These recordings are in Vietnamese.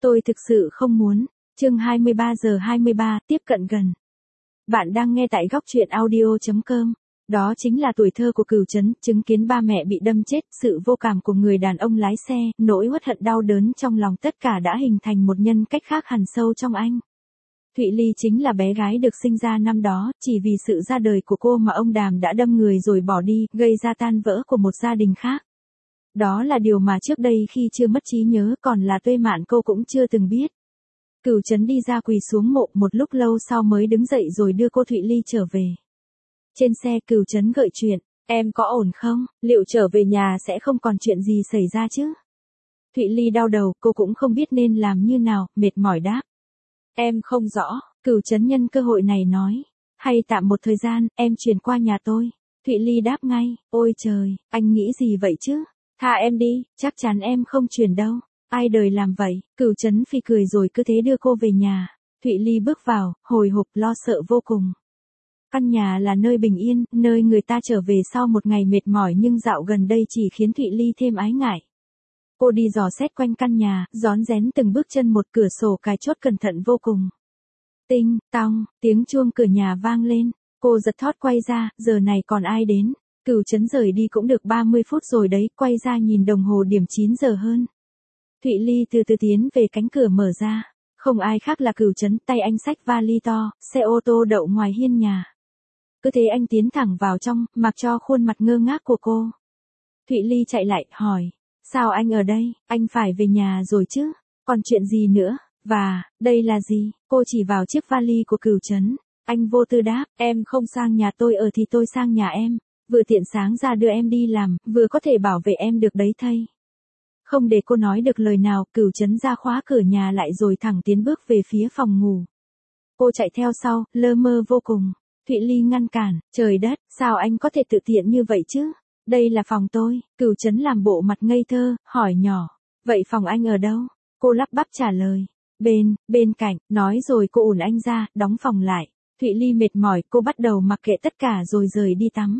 Tôi thực sự không muốn. Chương 23:23, tiếp cận gần. Bạn đang nghe tại góc truyện audio.com. Đó chính là tuổi thơ của Cửu Trấn, chứng kiến ba mẹ bị đâm chết, sự vô cảm của người đàn ông lái xe, nỗi uất hận đau đớn trong lòng, tất cả đã hình thành một nhân cách khác hằn sâu trong anh. Thụy Ly chính là bé gái được sinh ra năm đó, chỉ vì sự ra đời của cô mà ông Đàm đã đâm người rồi bỏ đi, gây ra tan vỡ của một gia đình khác. Đó là điều mà trước đây khi chưa mất trí nhớ còn là Tuệ Mạn cô cũng chưa từng biết. Cửu Trấn đi ra quỳ xuống mộ, một lúc lâu sau mới đứng dậy rồi đưa cô Thụy Ly trở về. Trên xe Cửu Trấn gợi chuyện, em có ổn không, liệu trở về nhà sẽ không còn chuyện gì xảy ra chứ? Thụy Ly đau đầu, cô cũng không biết nên làm như nào, mệt mỏi đáp. Em không rõ, Cửu Trấn nhân cơ hội này nói. Hay tạm một thời gian, em chuyển qua nhà tôi. Thụy Ly đáp ngay, ôi trời, anh nghĩ gì vậy chứ? Tha em đi, chắc chắn em không chuyển đâu. Ai đời làm vậy? Cửu Trấn phì cười rồi cứ thế đưa cô về nhà. Thụy Ly bước vào, hồi hộp lo sợ vô cùng. Căn nhà là nơi bình yên, nơi người ta trở về sau một ngày mệt mỏi, nhưng dạo gần đây chỉ khiến Thụy Ly thêm ái ngại. Cô đi dò xét quanh căn nhà, rón rén từng bước chân một, cửa sổ cài chốt cẩn thận vô cùng. Tinh, tong, tiếng chuông cửa nhà vang lên. Cô giật thót quay ra, giờ này còn ai đến? Cửu Trấn rời đi cũng được 30 phút rồi đấy, quay ra nhìn đồng hồ điểm 9 giờ hơn. Thụy Ly từ từ tiến về cánh cửa mở ra. Không ai khác là Cửu Trấn, tay anh xách vali to, xe ô tô đậu ngoài hiên nhà. Cứ thế anh tiến thẳng vào trong, mặc cho khuôn mặt ngơ ngác của cô. Thụy Ly chạy lại, hỏi. Sao anh ở đây, anh phải về nhà rồi chứ? Còn chuyện gì nữa? Và, đây là gì? Cô chỉ vào chiếc vali của Cửu Trấn. Anh vô tư đáp, em không sang nhà tôi ở thì tôi sang nhà em. Vừa tiện sáng ra đưa em đi làm, vừa có thể bảo vệ em được đấy thây. Không để cô nói được lời nào, Cửu Trấn ra khóa cửa nhà lại rồi thẳng tiến bước về phía phòng ngủ. Cô chạy theo sau, lơ mơ vô cùng. Thụy Ly ngăn cản, trời đất, sao anh có thể tự tiện như vậy chứ? Đây là phòng tôi. Cửu Trấn làm bộ mặt ngây thơ, hỏi nhỏ. Vậy phòng anh ở đâu? Cô lắp bắp trả lời. Bên cạnh, nói rồi cô ủn anh ra, đóng phòng lại. Thụy Ly mệt mỏi, cô bắt đầu mặc kệ tất cả rồi rời đi tắm.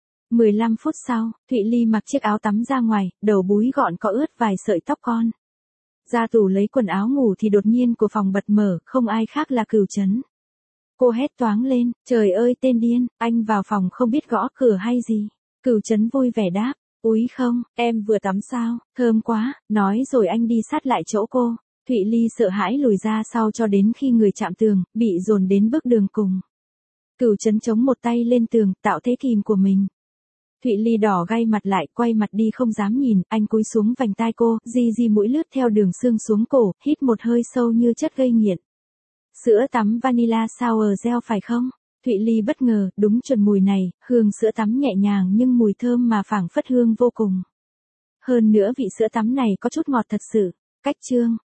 15 phút sau, Thụy Ly mặc chiếc áo tắm ra ngoài, đầu búi gọn có ướt vài sợi tóc con. Ra tủ lấy quần áo ngủ thì đột nhiên của phòng bật mở, không ai khác là Cửu Trấn. Cô hét toáng lên, trời ơi tên điên, anh vào phòng không biết gõ cửa hay gì? Cửu Trấn vui vẻ đáp, úi không, em vừa tắm sao, thơm quá, nói rồi anh đi sát lại chỗ cô. Thụy Ly sợ hãi lùi ra sau cho đến khi người chạm tường, bị dồn đến bước đường cùng. Cửu Trấn chống một tay lên tường, tạo thế kìm của mình. Thụy Ly đỏ gay mặt lại, quay mặt đi không dám nhìn, anh cúi xuống vành tai cô, di mũi lướt theo đường xương xuống cổ, hít một hơi sâu như chất gây nghiện. Sữa tắm vanilla sour gel phải không? Thụy Ly bất ngờ, đúng chuẩn mùi này, hương sữa tắm nhẹ nhàng nhưng mùi thơm mà phảng phất hương vô cùng. Hơn nữa vị sữa tắm này có chút ngọt thật sự. Cách chương